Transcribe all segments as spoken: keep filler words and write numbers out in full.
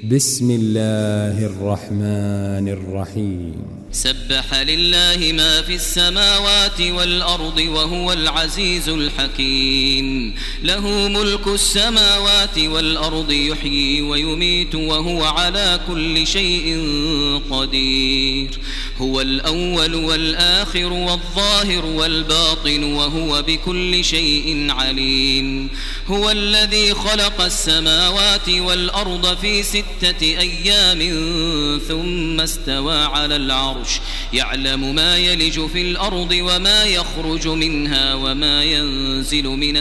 بسم الله الرحمن الرحيم سبح لله ما في السماوات والأرض وهو العزيز الحكيم له ملك السماوات والأرض يحيي ويميت وهو على كل شيء قدير هو الأول والآخر والظاهر والباطن وهو بكل شيء عليم هو الذي خلق السماوات والأرض في ستة أيام ثم استوى على العرش يعلم ما يلج في الأرض وما يخرج منها وما ينزل من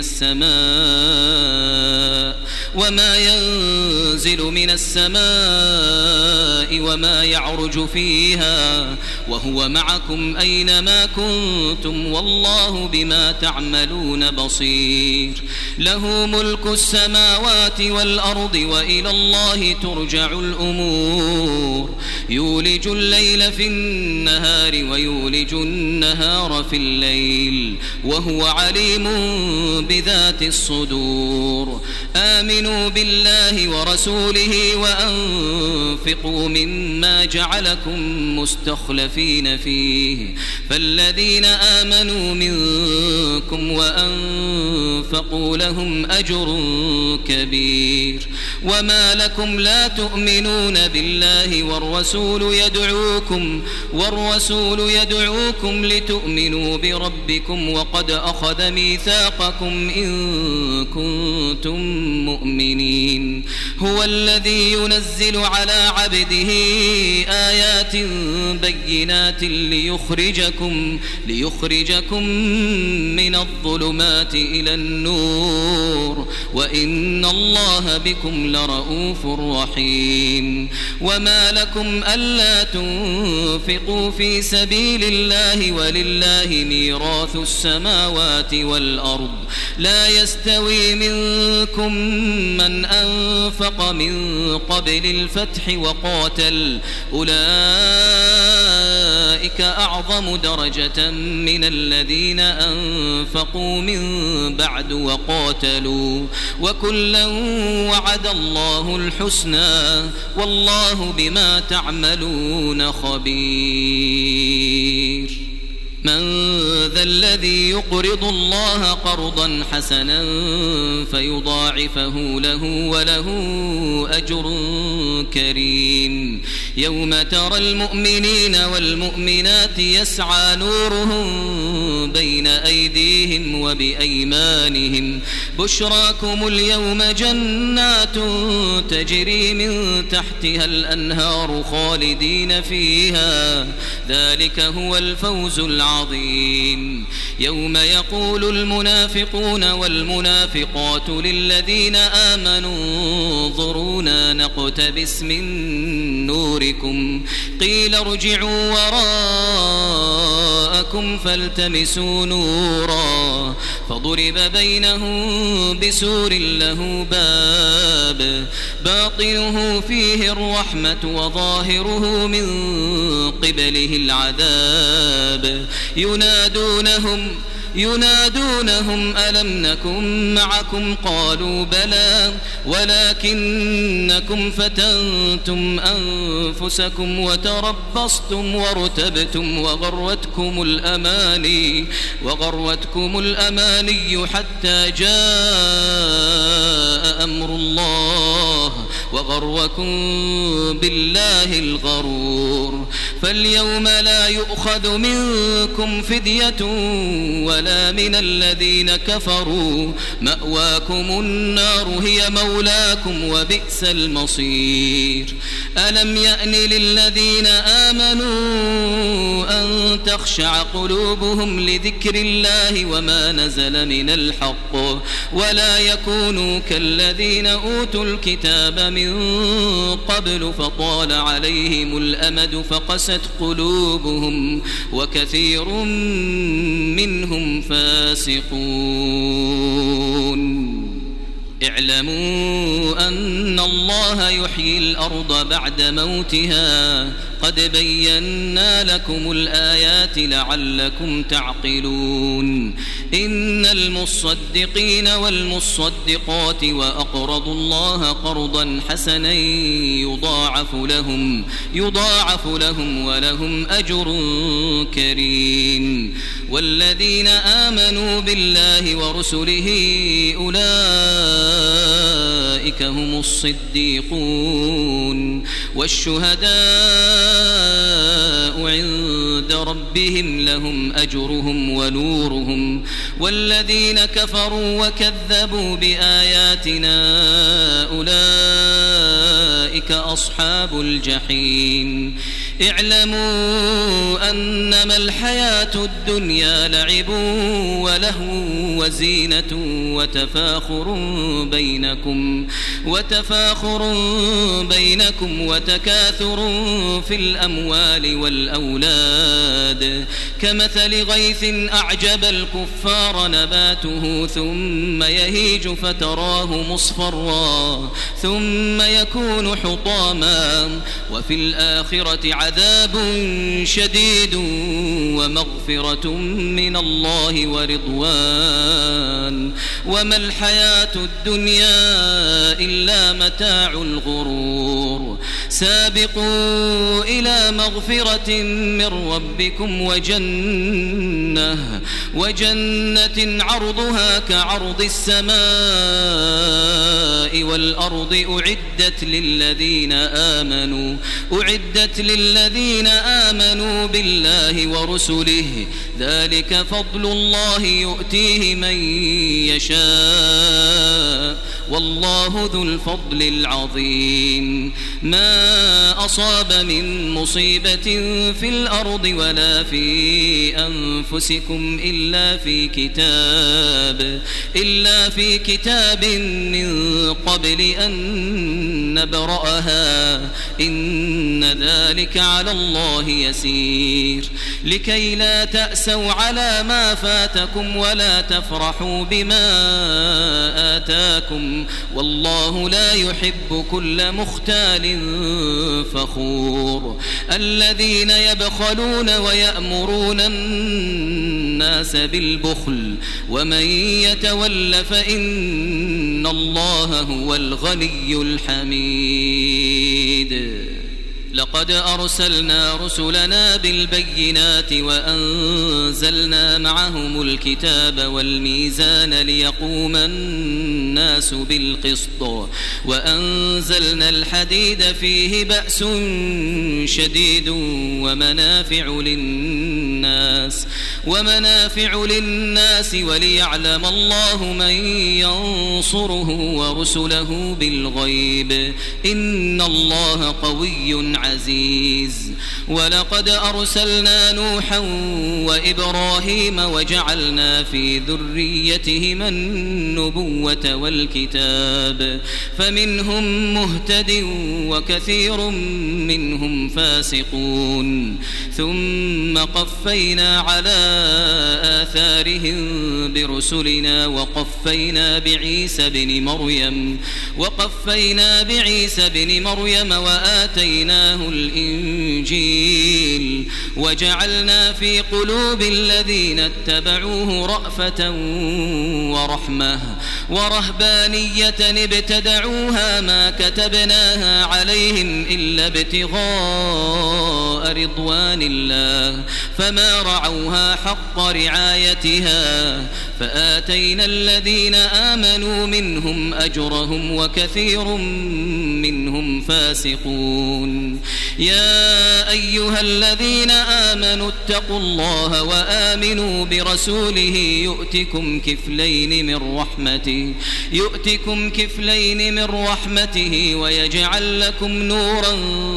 السماء وما ينزل من السماء وما يعرج فيها وهو معكم أينما كنتم والله بما تعملون بصير له ملك السماوات والأرض وإلى الله ترجع الأمور يولج الليل في النهار ويولج النهار في الليل وهو عليم بذات الصدور آمنوا بالله ورسوله وأنفقوا مما جعلكم مستخلفين فيه فالذين آمنوا منكم وأنفقوا لهم أجر كبير وما لكم لا تؤمنون بالله والرسول يدعوكم والرسول يدعوكم لتؤمنوا بربكم وقد أخذ ميثاقكم إن كنتم مؤمنين هو الذي ينزل على عبده آيات بينات ليخرجكم ليخرجكم من الظلمات إلى النور وإن الله بكم لرؤوف رحيم وما لكم ألا تنفقوا في سبيل الله ولله ميراث السماوات والأرض لا يستوي منكم من أنفق من قبل الفتح وقاتل أولئك أعظم درجة من الذين أنفقوا من بعد وقاتلوا وكلا وعد الله الحسنى والله بما تعملون خبير من ذا الذي يقرض الله قرضا حسنا فيضاعفه له وله أجر كريم يوم ترى المؤمنين والمؤمنات يسعى نورهم بين أيديهم وبأيمانهم بشراكم اليوم جنات تجري من تحتها الأنهار خالدين فيها ذلك هو الفوز العظيم عظيم يوم يقول المنافقون والمنافقات للذين آمنوا انظرونا نقتبس من نوركم قيل ارجعوا وراءكم فالتمسوا نورا فضرب بينهم بسور له باب باطنه فيه الرحمة وظاهره من قبله العذاب ينادونهم ينادونهم ألم نكن معكم قالوا بلى ولكنكم فتنتم أنفسكم وتربصتم وارتبتم وغرتكم الأماني وغرتكم الأماني حتى جاء أمر الله وغركم بالله الغرور فاليوم لا يؤخذ منكم فدية ولا من الذين كفروا مأواكم النار هي مولاكم وبئس المصير ألم يأن للذين آمنوا أن تخشع قلوبهم لذكر الله وما نزل من الحق ولا يكونوا كالذين أوتوا الكتاب من قبل فطال عليهم الأمد فقست قلوبهم وكثير منهم فاسقون اعلموا أن الله يحيي الأرض بعد موتها قد بينا لكم الآيات لعلكم تعقلون إن المصدقين والمصدقات وأقرضوا الله قرضا حسنا يضاعف لهم يضاعف لهم ولهم أجر كريم والذين آمنوا بالله ورسله أولئك هم الصديقون والشهداء عند ربهم لهم أجرهم ونورهم والذين كفروا وكذبوا بآياتنا أولئك أصحاب الجحيم اعلموا أنما الحياة الدنيا لعب ولهو وزينة وتفاخر بينكم وتفاخر بينكم وتكاثر في الأموال والأولاد كمثل غيث أعجب الكفار نباته ثم يهيج فتراه مصفرا ثم يكون حطاما وفي الآخرة عذاب شديد ومغفرة من الله ورضوان وما الحياة الدنيا إلا متاع الغرور سابقوا إلى مغفرة من ربكم وجنة وجنة عرضها كعرض السماء والأرض أعدت للذين آمنوا أعدت للذين آمنوا بالله ورسله ذلك فضل الله يؤتيه من يشاء والله ذو الفضل العظيم ما أصاب من مصيبة في الأرض ولا في أنفسكم إلا في كتاب إلا في كتاب من قبل أن نبرأها إن ذلك على الله يسير لكي لا تأسوا على ما فاتكم ولا تفرحوا بما آتاكم والله لا يحب كل مختال فخور الذين يبخلون ويأمرون الناس بالبخل ومن يتول فإن الله هو الغني الحميد لقد أرسلنا رسلنا بالبينات وأنزلنا معهم الكتاب والميزان ليقوم الناس بالقسط وأنزلنا الحديد فيه بأس شديد ومنافع للناس ومنافع للناس وليعلم الله من ينصره ورسله بالغيب إن الله قوي عزيز ولقد أرسلنا نوحا وإبراهيم وجعلنا في ذريتهما النبوة والكتاب فمنهم مهتد وكثير منهم فاسقون ثم قفينا على آثارهم برسلنا وقفينا بعيسى بن مريم وقفينا بعيسى بن مريم وآتيناه الإنجيل وجعلنا في قلوب الذين اتبعوه رأفة ورحمة ورهبانية ابتدعوها ما كتبناها عليهم إلا ابتغاء رضوان الله فما رعوها حق رعايتها فآتينا الذين آمنوا منهم أجرهم وكثير منهم فاسقون يا أيها الذين آمنوا اتقوا الله وآمنوا برسوله يؤتكم كفلين من رحمته يؤتكم كفلين من رحمته ويجعل لكم نورا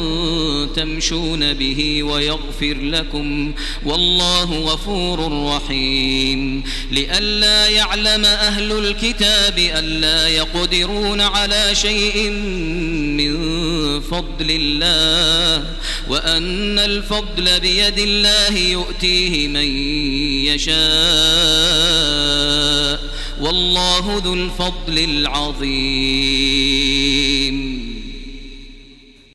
تمشون به ويغفر لكم والله غفور رحيم لئلا يعلم أهل الكتاب ألا يقدرون على شيء من فضل الله وأن الفضل بيد الله يؤتيه من يشاء والله ذو الفضل العظيم.